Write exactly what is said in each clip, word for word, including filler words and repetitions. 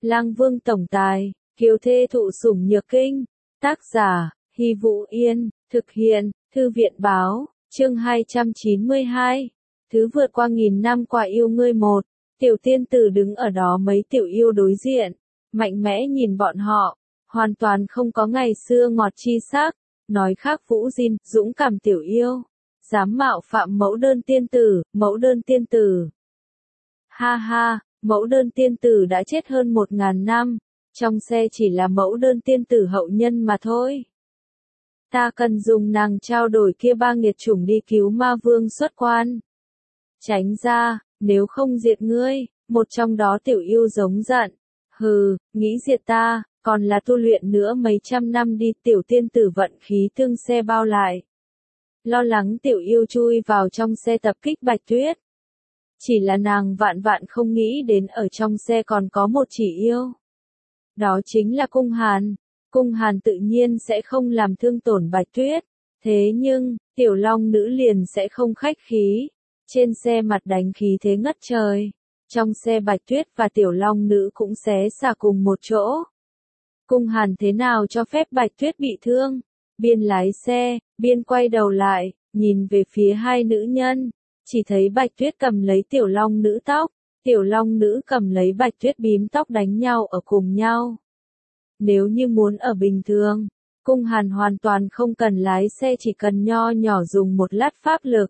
Lang Vương tổng tài, kiều thê thụ sủng nhược kinh. Tác giả, Hy Vũ Yên, thực hiện, Thư viện báo, chương hai trăm chín mươi hai. Thứ vượt qua nghìn năm quả yêu ngươi một. Tiểu tiên tử đứng ở đó mấy tiểu yêu đối diện, mạnh mẽ nhìn bọn họ, hoàn toàn không có ngày xưa ngọt chi sắc, nói khác Vũ Diên, dũng cảm tiểu yêu, dám mạo phạm mẫu đơn tiên tử, mẫu đơn tiên tử. Ha ha, mẫu đơn tiên tử đã chết hơn một ngàn năm, trong xe chỉ là mẫu đơn tiên tử hậu nhân mà thôi. Ta cần dùng nàng trao đổi kia ba nghiệt chủng đi cứu ma vương xuất quan. Tránh ra, nếu không diệt ngươi, một trong đó tiểu yêu giống giận. Hừ, nghĩ diệt ta, còn là tu luyện nữa mấy trăm năm đi. Tiểu tiên tử vận khí tương xe bao lại. Lo lắng tiểu yêu chui vào trong xe tập kích Bạch Tuyết. Chỉ là nàng vạn vạn không nghĩ đến ở trong xe còn có một chỉ yêu. Đó chính là Cung Hàn. Cung Hàn tự nhiên sẽ không làm thương tổn Bạch Tuyết. Thế nhưng, tiểu long nữ liền sẽ không khách khí. Trên xe mặt đánh khí thế ngất trời. Trong xe Bạch Tuyết và tiểu long nữ cũng xé xả cùng một chỗ. Cung Hàn thế nào cho phép Bạch Tuyết bị thương? Biên lái xe, biên quay đầu lại, nhìn về phía hai nữ nhân. Chỉ thấy Bạch Tuyết cầm lấy tiểu long nữ tóc. Tiểu long nữ cầm lấy Bạch Tuyết bím tóc đánh nhau ở cùng nhau. Nếu như muốn ở bình thường, Cung Hàn hoàn toàn không cần lái xe, chỉ cần nho nhỏ dùng một lát pháp lực.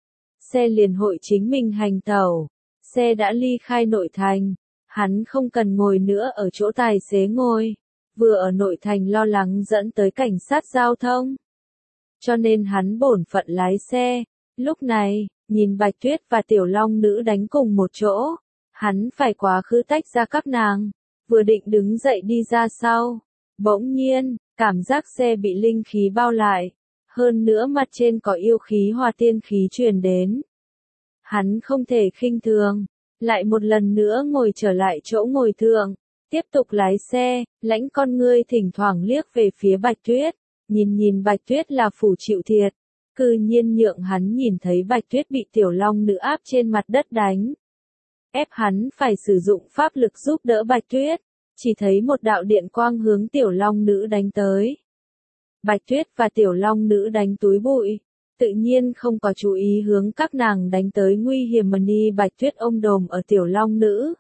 Xe liền hội chính mình hành tẩu. Xe đã ly khai nội thành. Hắn không cần ngồi nữa ở chỗ tài xế ngồi. Vừa ở nội thành lo lắng dẫn tới cảnh sát giao thông. Cho nên hắn bổn phận lái xe. Lúc này, nhìn Bạch Tuyết và tiểu long nữ đánh cùng một chỗ. Hắn phải quá khứ tách ra các nàng. Vừa định đứng dậy đi ra sau. Bỗng nhiên, cảm giác xe bị linh khí bao lại. Hơn nữa mặt trên có yêu khí hòa tiên khí truyền đến. Hắn không thể khinh thường. Lại một lần nữa ngồi trở lại chỗ ngồi thượng. Tiếp tục lái xe, lãnh con ngươi thỉnh thoảng liếc về phía Bạch Tuyết. Nhìn nhìn Bạch Tuyết là phủ chịu thiệt. Cư nhiên nhượng hắn nhìn thấy Bạch Tuyết bị tiểu long nữ áp trên mặt đất đánh. Ép hắn phải sử dụng pháp lực giúp đỡ Bạch Tuyết. Chỉ thấy một đạo điện quang hướng tiểu long nữ đánh tới. Bạch Tuyết và tiểu long nữ đánh túi bụi. Tự nhiên không có chú ý hướng các nàng đánh tới nguy hiểm mà đi. Bạch Tuyết ôm đồm ở tiểu long nữ.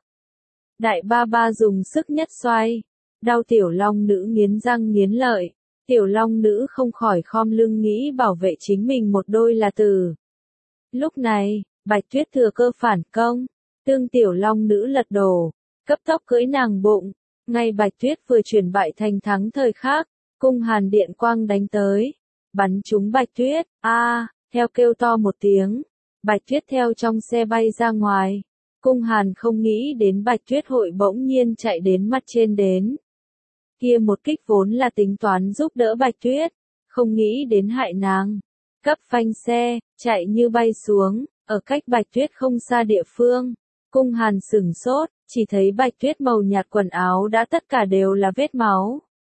Đại ba ba dùng sức nhất xoay. Đau tiểu long nữ nghiến răng nghiến lợi. Tiểu long nữ không khỏi khom lưng nghĩ bảo vệ chính mình một đôi là tử. Lúc này, Bạch Tuyết thừa cơ phản công. Tương tiểu long nữ lật đổ. Cấp tốc cưỡi nàng bụng. Ngay Bạch Tuyết vừa chuyển bại thành thắng thời khắc. Cung Hàn điện quang đánh tới. Bắn trúng Bạch Tuyết. A, à, theo kêu to một tiếng. Bạch Tuyết theo trong xe bay ra ngoài. Cung Hàn không nghĩ đến Bạch Tuyết hội bỗng nhiên chạy đến mặt trên đến. Kia một kích vốn là tính toán giúp đỡ Bạch Tuyết. Không nghĩ đến hại nàng. Cấp phanh xe, chạy như bay xuống. Ở cách Bạch Tuyết không xa địa phương. Cung Hàn sửng sốt. Chỉ thấy Bạch Tuyết màu nhạt quần áo đã tất cả đều là vết máu.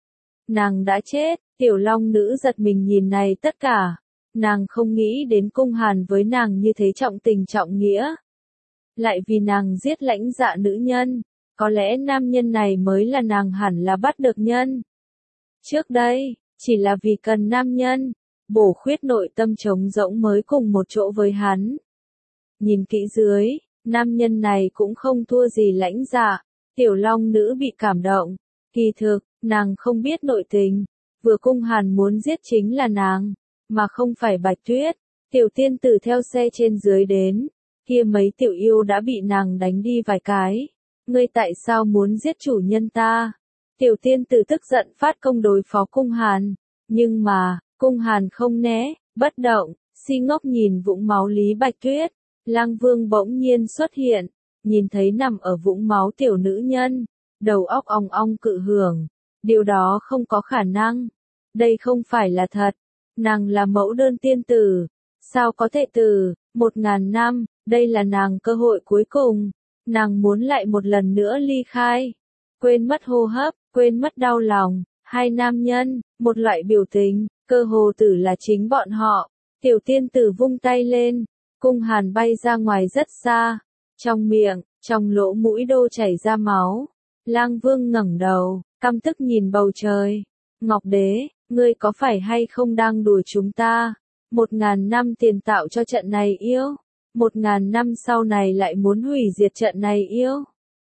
Nàng đã chết. Tiểu long nữ giật mình nhìn này tất cả. Nàng không nghĩ đến Cung Hàn với nàng như thế trọng tình trọng nghĩa. Lại vì nàng giết lãnh dạ nữ nhân. Có lẽ nam nhân này mới là nàng hẳn là bắt được nhân. Trước đây, chỉ là vì cần nam nhân. Bổ khuyết nội tâm trống rỗng mới cùng một chỗ với hắn. Nhìn kỹ dưới, nam nhân này cũng không thua gì lãnh dạ. Tiểu long nữ bị cảm động. Kỳ thực, nàng không biết nội tình. Vừa Cung Hàn muốn giết chính là nàng, mà không phải Bạch Tuyết. Tiểu tiên tử theo xe trên dưới đến. Kia mấy tiểu yêu đã bị nàng đánh đi vài cái. Ngươi tại sao muốn giết chủ nhân ta? Tiểu tiên tử tức giận phát công đối phó Cung Hàn. Nhưng mà, Cung Hàn không né, bất động, si ngốc nhìn vũng máu Lý Bạch Tuyết. Lang Vương bỗng nhiên xuất hiện, nhìn thấy nằm ở vũng máu tiểu nữ nhân. Đầu óc ong ong cự hưởng. Điều đó không có khả năng. Đây không phải là thật. Nàng là mẫu đơn tiên tử. Sao có thể từ, một ngàn năm, đây là nàng cơ hội cuối cùng. Nàng muốn lại một lần nữa ly khai. Quên mất hô hấp, quên mất đau lòng. Hai nam nhân, một loại biểu tình, cơ hồ tử là chính bọn họ. Tiểu tiên tử vung tay lên. Cung Hàn bay ra ngoài rất xa. Trong miệng, trong lỗ mũi đô chảy ra máu. Lang Vương ngẩng đầu, căm tức nhìn bầu trời. Ngọc Đế, ngươi có phải hay không đang đùa chúng ta? Một ngàn năm tiền tạo cho trận này yêu. Một ngàn năm sau này lại muốn hủy diệt trận này yêu.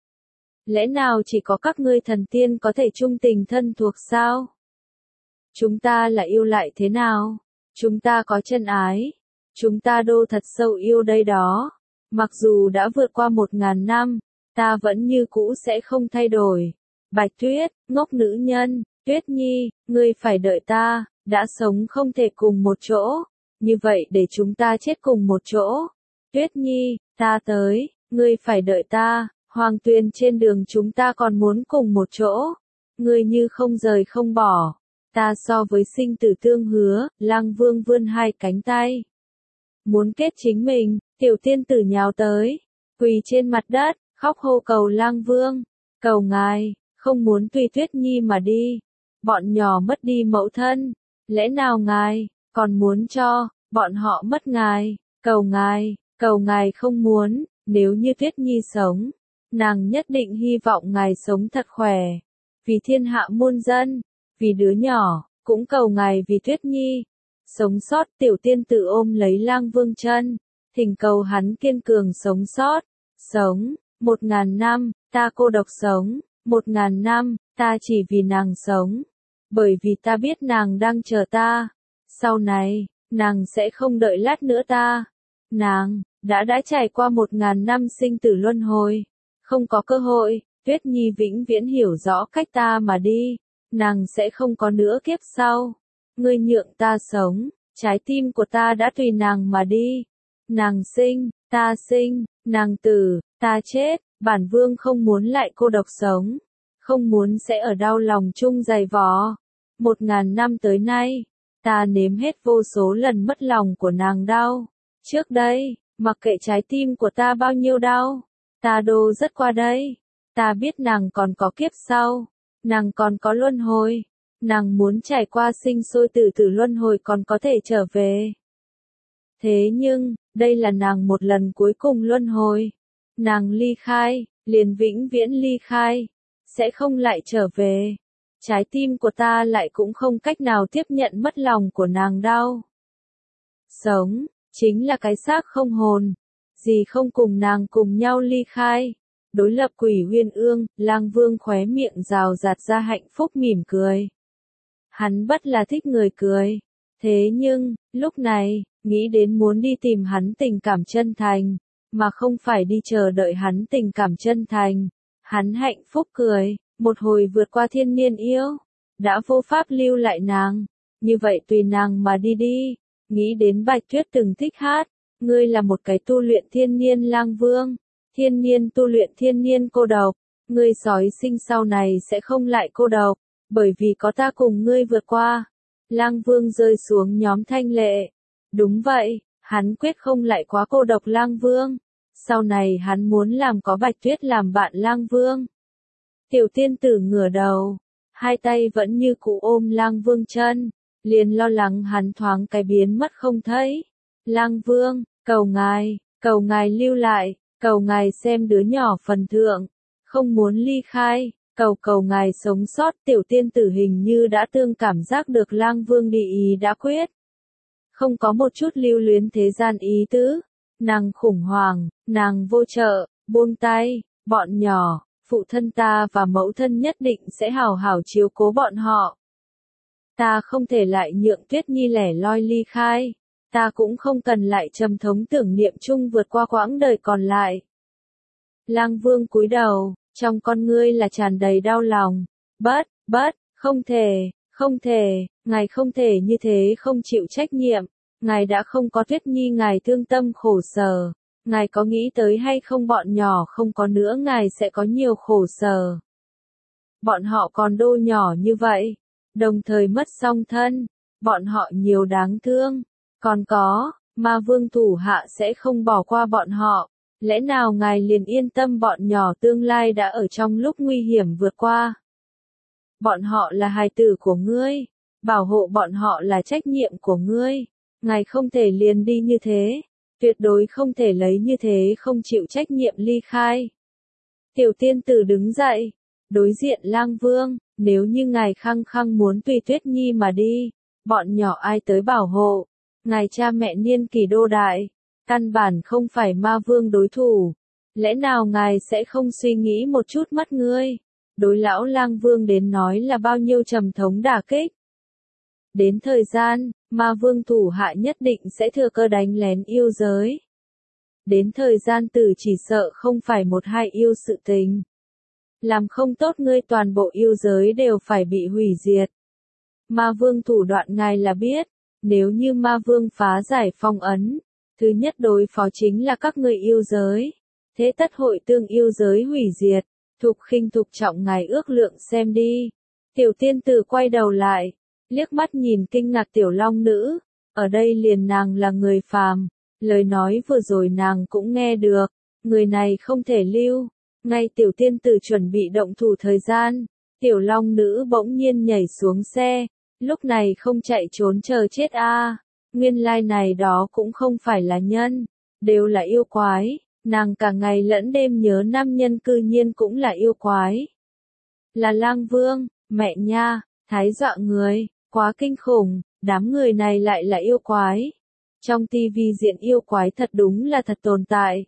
Lẽ nào chỉ có các ngươi thần tiên có thể trung tình thân thuộc sao? Chúng ta là yêu lại thế nào? Chúng ta có chân ái. Chúng ta đô thật sâu yêu đây đó. Mặc dù đã vượt qua một ngàn năm, ta vẫn như cũ sẽ không thay đổi. Bạch Tuyết, ngốc nữ nhân, Tuyết Nhi, ngươi phải đợi ta, đã sống không thể cùng một chỗ. Như vậy để chúng ta chết cùng một chỗ. Tuyết Nhi, ta tới, ngươi phải đợi ta, Hoàng Tuyền trên đường chúng ta còn muốn cùng một chỗ. Ngươi như không rời không bỏ. Ta so với sinh tử tương hứa, Lang Vương vươn hai cánh tay. Muốn kết chính mình, tiểu tiên tử nhào tới, quỳ trên mặt đất, khóc hô cầu Lang Vương. Cầu ngài, không muốn tùy Tuyết Nhi mà đi. Bọn nhỏ mất đi mẫu thân. Lẽ nào ngài, còn muốn cho, bọn họ mất ngài. Cầu ngài, cầu ngài không muốn, nếu như Tuyết Nhi sống. Nàng nhất định hy vọng ngài sống thật khỏe. Vì thiên hạ muôn dân, vì đứa nhỏ, cũng cầu ngài vì Tuyết Nhi. Sống sót, tiểu tiên tử ôm lấy Lang Vương chân, thỉnh cầu hắn kiên cường sống sót. Sống, một ngàn năm, ta cô độc sống, một ngàn năm, ta chỉ vì nàng sống. Bởi vì ta biết nàng đang chờ ta. Sau này, nàng sẽ không đợi lát nữa ta. Nàng, đã đã trải qua một ngàn năm sinh tử luân hồi. Không có cơ hội, Tuyết Nhi vĩnh viễn hiểu rõ cách ta mà đi. Nàng sẽ không có nữa kiếp sau. Ngươi nhượng ta sống, trái tim của ta đã tùy nàng mà đi. Nàng sinh, ta sinh, nàng tử, ta chết. Bản vương không muốn lại cô độc sống. Không muốn sẽ ở đau lòng chung dày vò. Một ngàn năm tới nay, ta nếm hết vô số lần mất lòng của nàng đau. Trước đây, mặc kệ trái tim của ta bao nhiêu đau, ta đô rất qua đây. Ta biết nàng còn có kiếp sau, nàng còn có luân hồi. Nàng muốn trải qua sinh sôi tử tử luân hồi còn có thể trở về. Thế nhưng, đây là nàng một lần cuối cùng luân hồi. Nàng ly khai, liền vĩnh viễn ly khai, sẽ không lại trở về. Trái tim của ta lại cũng không cách nào tiếp nhận mất lòng của nàng đau. Sống, chính là cái xác không hồn. Gì không cùng nàng cùng nhau ly khai. Đối lập Quỷ Uyên Ương, Lang Vương khóe miệng rào rạt ra hạnh phúc mỉm cười. Hắn bất là thích người cười. Thế nhưng, lúc này, nghĩ đến muốn đi tìm hắn tình cảm chân thành, mà không phải đi chờ đợi hắn tình cảm chân thành. Hắn hạnh phúc cười, một hồi vượt qua thiên niên yêu, đã vô pháp lưu lại nàng. Như vậy tùy nàng mà đi đi. Nghĩ đến Bạch Tuyết từng thích hát, ngươi là một cái tu luyện thiên niên Lang Vương. Thiên niên tu luyện thiên niên cô độc, ngươi sói sinh sau này sẽ không lại cô độc, bởi vì có ta cùng ngươi vượt qua. Lang Vương rơi xuống nhóm thanh lệ. Đúng vậy, hắn quyết không lại quá cô độc Lang Vương. Sau này hắn muốn làm có Bạch Tuyết làm bạn Lang Vương. Tiểu tiên tử ngửa đầu, hai tay vẫn như cũ ôm Lang Vương chân, liền lo lắng hắn thoáng cái biến mất không thấy. Lang Vương, cầu ngài, cầu ngài lưu lại. Cầu ngài xem đứa nhỏ phần thượng, không muốn ly khai, cầu cầu ngài sống sót. Tiểu tiên tử hình như đã tương cảm giác được Lang Vương đi ý đã quyết. Không có một chút lưu luyến thế gian ý tứ, nàng khủng hoảng, nàng vô trợ, buông tay, bọn nhỏ, phụ thân ta và mẫu thân nhất định sẽ hào hảo chiếu cố bọn họ. Ta không thể lại nhượng Tuyết Nhi lẻ loi ly khai. Ta cũng không cần lại trầm thống tưởng niệm chung vượt qua quãng đời còn lại. Lang Vương cúi đầu, trong con ngươi là tràn đầy đau lòng. Bất, bất, không thể, không thể, ngài không thể như thế không chịu trách nhiệm. Ngài đã không có Tuyết Nhi, ngài thương tâm khổ sở. Ngài có nghĩ tới hay không bọn nhỏ không có nữa ngài sẽ có nhiều khổ sở. Bọn họ còn đô nhỏ như vậy, đồng thời mất song thân, bọn họ nhiều đáng thương. Còn có, Ma Vương thủ hạ sẽ không bỏ qua bọn họ. Lẽ nào ngài liền yên tâm bọn nhỏ tương lai đã ở trong lúc nguy hiểm vượt qua? Bọn họ là hài tử của ngươi, bảo hộ bọn họ là trách nhiệm của ngươi. Ngài không thể liền đi như thế, tuyệt đối không thể lấy như thế không chịu trách nhiệm ly khai. Tiểu tiên tử đứng dậy, Đối diện Lang Vương, nếu như ngài khăng khăng muốn tùy Tuyết Nhi mà đi, bọn nhỏ ai tới bảo hộ? Ngài cha mẹ niên kỷ đô đại, căn bản không phải ma vương đối thủ. Lẽ nào ngài sẽ không suy nghĩ một chút mắt ngươi? Đối lão Lang Vương đến nói là bao nhiêu trầm thống đả kích. Đến thời gian, ma vương thủ hạ nhất định sẽ thừa cơ đánh lén yêu giới. Đến thời gian tử chỉ sợ không phải một hai yêu sự tình. Làm không tốt ngươi toàn bộ yêu giới đều phải bị hủy diệt. Ma vương thủ đoạn ngài là biết, nếu như ma vương phá giải phong ấn, thứ nhất đối phó chính là các ngươi yêu giới. Thế tất hội tương yêu giới hủy diệt, Thục Khinh Thục trọng ngài ước lượng xem đi. Tiểu tiên tử quay đầu lại, liếc mắt nhìn kinh ngạc tiểu long nữ, ở đây liền nàng là người phàm, lời nói vừa rồi nàng cũng nghe được, người này không thể lưu. Ngay tiểu tiên tử chuẩn bị động thủ thời gian, tiểu long nữ bỗng nhiên nhảy xuống xe, lúc này không chạy trốn chờ chết a. À. Nguyên lai này đó cũng không phải là nhân, đều là yêu quái, nàng cả ngày lẫn đêm nhớ nam nhân cư nhiên cũng là yêu quái. Là Lang Vương, mẹ nha, thái dọa người, quá kinh khủng, đám người này lại là yêu quái. Trong tivi diện yêu quái thật đúng là thật tồn tại.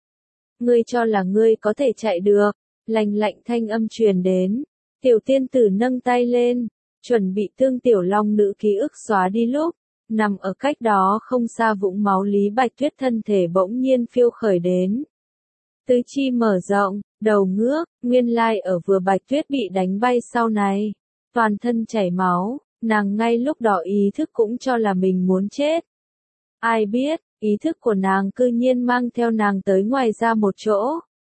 Ngươi cho là ngươi có thể chạy được, lành lạnh thanh âm truyền đến. Tiểu tiên tử nâng tay lên, chuẩn bị tương tiểu long nữ ký ức xóa đi lúc, nằm ở cách đó không xa vũng máu Lý Bạch Tuyết thân thể bỗng nhiên phiêu khởi đến. Tứ chi mở rộng, đầu ngước, nguyên lai ở vừa Bạch Tuyết bị đánh bay sau này. Toàn thân chảy máu, nàng ngay lúc đó ý thức cũng cho là mình muốn chết. Ai biết, ý thức của nàng cư nhiên mang theo nàng tới ngoài ra một chỗ.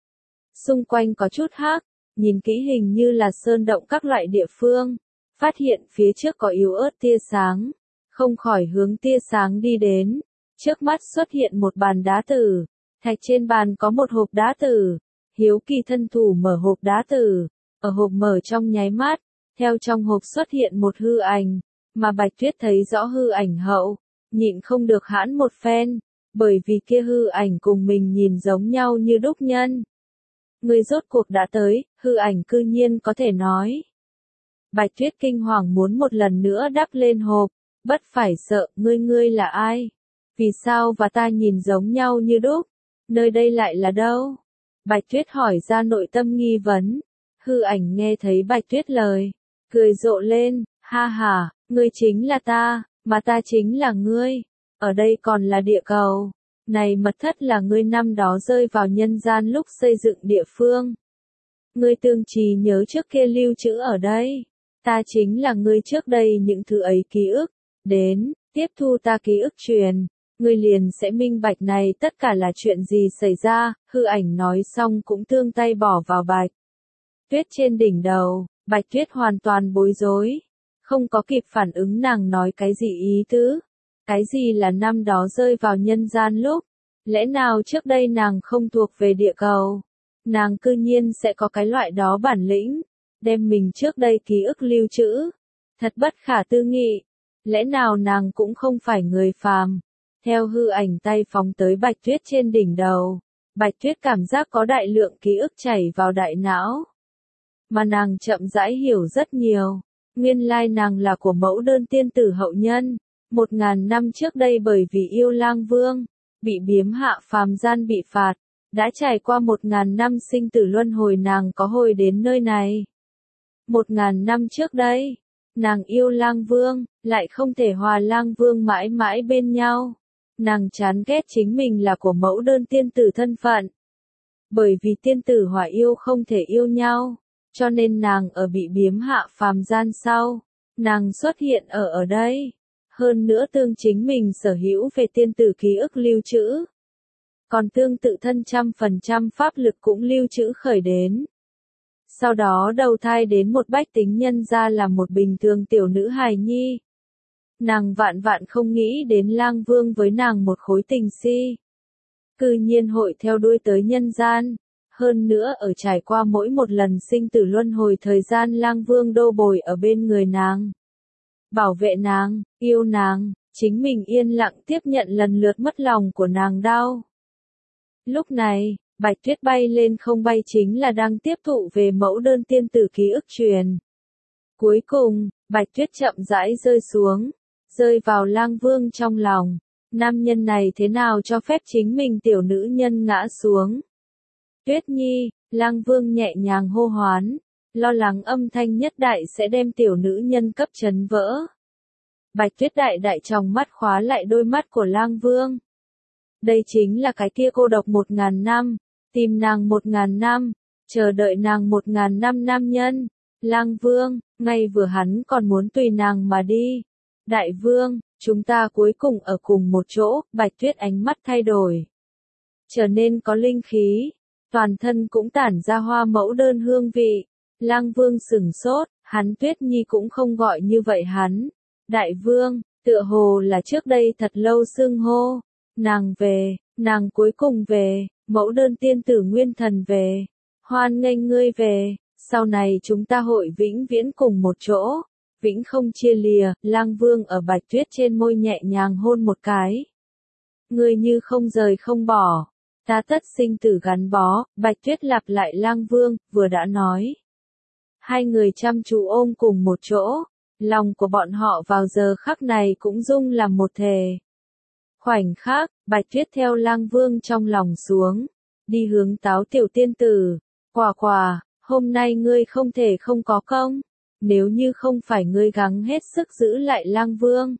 Xung quanh có chút hắc, nhìn kỹ hình như là sơn động các loại địa phương. Phát hiện phía trước có yếu ớt tia sáng, không khỏi hướng tia sáng đi đến. Trước mắt xuất hiện một bàn đá tử, thạch trên bàn có một hộp đá tử. Hiếu kỳ thân thủ mở hộp đá tử, ở hộp mở trong nháy mắt, theo trong hộp xuất hiện một hư ảnh, mà Bạch Tuyết thấy rõ hư ảnh hậu, nhịn không được hãn một phen, bởi vì kia hư ảnh cùng mình nhìn giống nhau như đúc nhân. Người rốt cuộc đã tới, hư ảnh cư nhiên có thể nói. Bạch Tuyết kinh hoàng muốn một lần nữa đắp lên hộp, bất phải sợ, ngươi ngươi là ai? Vì sao và ta nhìn giống nhau như đúc? Nơi đây lại là đâu? Bạch Tuyết hỏi ra nội tâm nghi vấn. Hư ảnh nghe thấy Bạch Tuyết lời, cười rộ lên, ha ha, ngươi chính là ta, mà ta chính là ngươi. Ở đây còn là địa cầu. Này mật thất là ngươi năm đó rơi vào nhân gian lúc xây dựng địa phương. Ngươi tương trì nhớ trước kia lưu trữ ở đây. Ta chính là ngươi trước đây những thứ ấy ký ức. Đến, tiếp thu ta ký ức truyền. Ngươi liền sẽ minh bạch này tất cả là chuyện gì xảy ra. Hư ảnh nói xong cũng tương tay bỏ vào Bạch Tuyết trên đỉnh đầu. Bạch Tuyết hoàn toàn bối rối. Không có kịp phản ứng nàng nói cái gì ý tứ. Cái gì là năm đó rơi vào nhân gian lúc? Lẽ nào trước đây nàng không thuộc về địa cầu? Nàng cư nhiên sẽ có cái loại đó bản lĩnh, đem mình trước đây ký ức lưu trữ. Thật bất khả tư nghị. Lẽ nào nàng cũng không phải người phàm? Theo hư ảnh tay phóng tới Bạch Tuyết trên đỉnh đầu, Bạch Tuyết cảm giác có đại lượng ký ức chảy vào đại não. Mà nàng chậm rãi hiểu rất nhiều. Nguyên lai nàng là của mẫu đơn tiên tử hậu nhân. Một ngàn năm trước đây bởi vì yêu Lang Vương, bị biếm hạ phàm gian bị phạt, đã trải qua một ngàn năm sinh tử luân hồi nàng có hồi đến nơi này. Một ngàn năm trước đây, nàng yêu Lang Vương, lại không thể hòa Lang Vương mãi mãi bên nhau. Nàng chán ghét chính mình là của mẫu đơn tiên tử thân phận. Bởi vì tiên tử hỏa yêu không thể yêu nhau, cho nên nàng ở bị biếm hạ phàm gian sau, nàng xuất hiện ở ở đây. Hơn nữa tương chính mình sở hữu về tiên tử ký ức lưu trữ. Còn tương tự thân trăm phần trăm pháp lực cũng lưu trữ khởi đến. Sau đó đầu thai đến một bách tính nhân ra là một bình thường tiểu nữ hài nhi. Nàng vạn vạn không nghĩ đến Lang Vương với nàng một khối tình si. Cư nhiên hội theo đuôi tới nhân gian. Hơn nữa ở trải qua mỗi một lần sinh tử luân hồi thời gian Lang Vương đô bồi ở bên người nàng. Bảo vệ nàng, yêu nàng, chính mình yên lặng tiếp nhận lần lượt mất lòng của nàng đau. Lúc này, Bạch Tuyết bay lên không bay chính là đang tiếp thụ về mẫu đơn tiên tử ký ức truyền. Cuối cùng, Bạch Tuyết chậm rãi rơi xuống, rơi vào Lang Vương trong lòng. Nam nhân này thế nào cho phép chính mình tiểu nữ nhân ngã xuống? Tuyết Nhi, Lang Vương nhẹ nhàng hô hoán, lo lắng âm thanh nhất đại sẽ đem tiểu nữ nhân cấp chấn vỡ. Bạch Tuyết đại đại trong mắt khóa lại đôi mắt của Lang Vương. Đây chính là cái kia cô độc một ngàn năm, tìm nàng một ngàn năm, chờ đợi nàng một ngàn năm nam nhân. Lang Vương, ngay vừa hắn còn muốn tùy nàng mà đi. Đại Vương, chúng ta cuối cùng ở cùng một chỗ. Bạch Tuyết ánh mắt thay đổi, trở nên có linh khí, toàn thân cũng tản ra hoa mẫu đơn hương vị. Lang Vương sửng sốt, hắn Tuyết Nhi cũng không gọi như vậy hắn. Đại Vương, tựa hồ là trước đây thật lâu xưng hô. Nàng về, nàng cuối cùng về, mẫu đơn tiên tử nguyên thần về. Hoan nghênh ngươi về, sau này chúng ta hội vĩnh viễn cùng một chỗ, vĩnh không chia lìa. Lang Vương ở Bạch Tuyết trên môi nhẹ nhàng hôn một cái. Ngươi như không rời không bỏ, ta tất sinh tử gắn bó. Bạch Tuyết lặp lại Lang Vương vừa đã nói. Hai người chăm chú ôm cùng một chỗ, lòng của bọn họ vào giờ khắc này cũng rung làm một thể. Khoảnh khắc, Bạch Tuyết theo Lang Vương trong lòng xuống, đi hướng Táo tiểu tiên tử. Quả quả, hôm nay ngươi không thể không có công, nếu như không phải ngươi gắng hết sức giữ lại Lang Vương.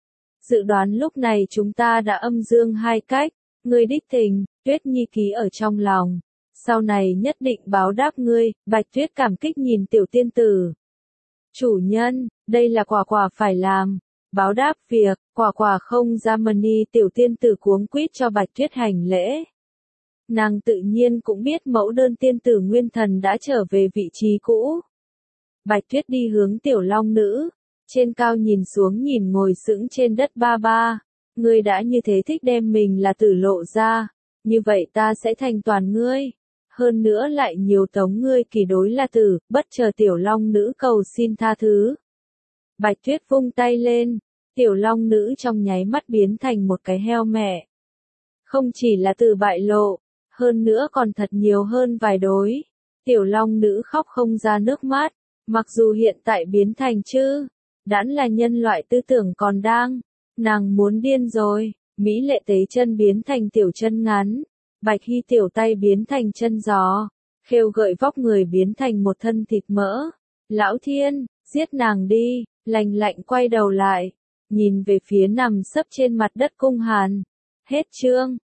Dự đoán lúc này chúng ta đã âm dương hai cách, ngươi đích tình, Tuyết Nhi ký ở trong lòng. Sau này nhất định báo đáp ngươi. Bạch Tuyết cảm kích nhìn tiểu tiên tử. Chủ nhân, đây là quả quả phải làm. Báo đáp việc, quả quả không ra mani. Tiểu tiên tử cuống quýt cho Bạch Tuyết hành lễ. Nàng tự nhiên cũng biết mẫu đơn tiên tử nguyên thần đã trở về vị trí cũ. Bạch Tuyết đi hướng tiểu long nữ, trên cao nhìn xuống nhìn ngồi sững trên đất ba ba. Ngươi đã như thế thích đem mình là tử lộ ra, như vậy ta sẽ thành toàn ngươi. Hơn nữa lại nhiều tống ngươi kỳ đối là tử, bất chờ tiểu long nữ cầu xin tha thứ. Bạch Tuyết vung tay lên, tiểu long nữ trong nháy mắt biến thành một cái heo mẹ. Không chỉ là từ bại lộ, hơn nữa còn thật nhiều hơn vài đối. Tiểu long nữ khóc không ra nước mắt, mặc dù hiện tại biến thành chư, đãn là nhân loại tư tưởng còn đang, nàng muốn điên rồi. Mỹ lệ tế chân biến thành tiểu chân ngắn, Bạch Hy tiểu tay biến thành chân gió, khêu gợi vóc người biến thành một thân thịt mỡ. Lão Thiên, giết nàng đi. Lành lạnh quay đầu lại, nhìn về phía nằm sấp trên mặt đất cung hàn. Hết chương.